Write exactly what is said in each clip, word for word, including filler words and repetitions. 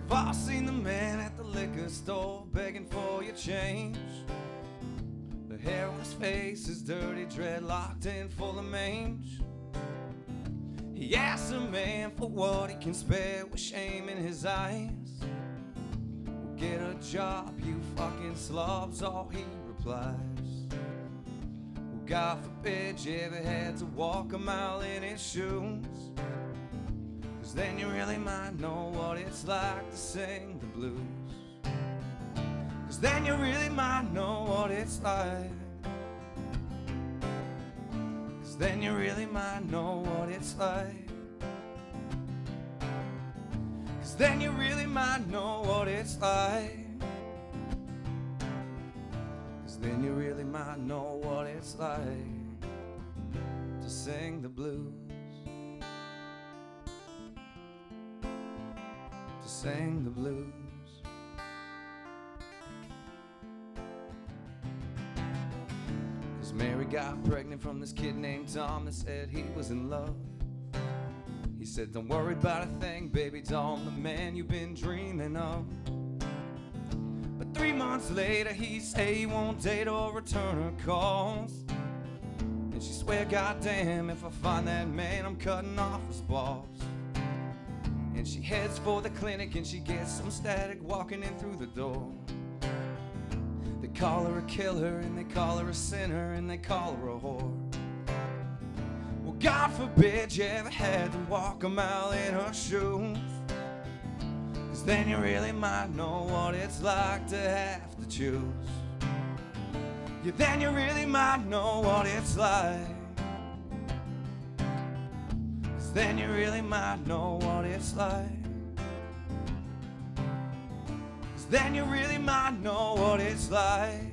We've all seen the man at the liquor store begging for your change. The hair on his face is dirty, dreadlocked and full of mange. He asks a man for what he can spare with shame in his eyes. Well, get a job, you fucking slobs, all he replies. Well, God forbid you ever had to walk a mile in his shoes, 'cause then you really might know what it's like to sing the blues. 'Cause then you really might know what it's like. 'Cause then you really might know what it's like. 'Cause then you really might know what it's like. 'Cause then you really might know what it's like to sing the blues. To sing the blues. Mary got pregnant from this kid named Tom that said he was in love. He said, don't worry about a thing, baby doll, I'm the man you've been dreaming of. But three months later he said he won't date or return her calls. And she swear, goddamn, if I find that man, I'm cutting off his balls. And she heads for the clinic and she gets some static walking in through the door. They call her a killer, and they call her a sinner, and they call her a whore. Well, God forbid you ever had to walk a mile in her shoes, 'cause then you really might know what it's like to have to choose. Yeah, then you really might know what it's like. 'Cause then you really might know what it's like. Then you really might know what it's like.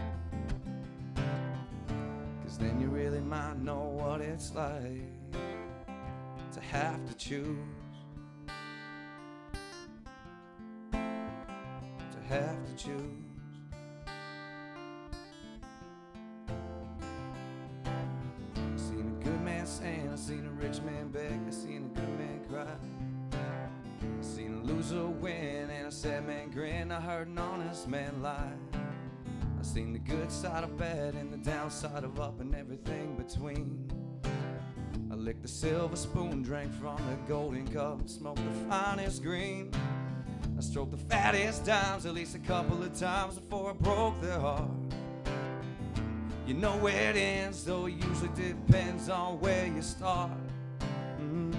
'Cause then you really might know what it's like to have to choose. To have to choose. I seen a good man sin, I seen a rich man beg, I seen a good man cry. I seen a loser win and a sad man grin. I heard an honest man lie. I seen the good side of bad and the downside of up and everything between. I licked the silver spoon, drank from the golden cup, smoked the finest green. I stroked the fattest dimes at least a couple of times before I broke their heart. You know where it ends, though it usually depends on where you start. Mm-hmm.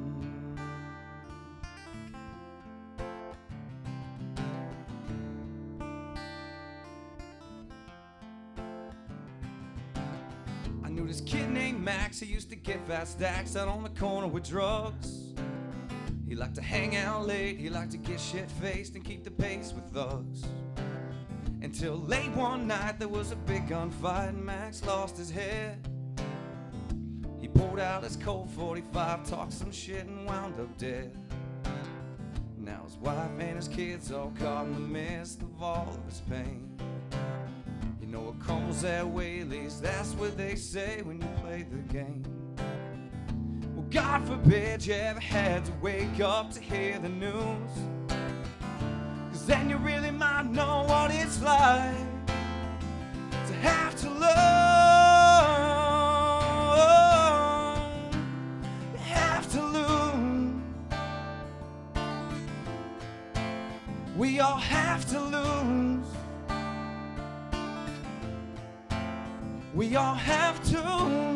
I knew this kid named Max, he used to get fat stacks out on the corner with drugs. He liked to hang out late, he liked to get shit-faced and keep the pace with thugs. Until late one night there was a big gunfight and Max lost his head. He pulled out his Colt forty-five, talked some shit and wound up dead. Now his wife and his kids all caught in the midst of all of his pain. You know it crumbles that way, at least that's what they say when you play the game. Well, God forbid you ever had to wake up to hear the news, 'cause then you really might know what it's like to have to love. You have to lose. We all have to lose. We all have to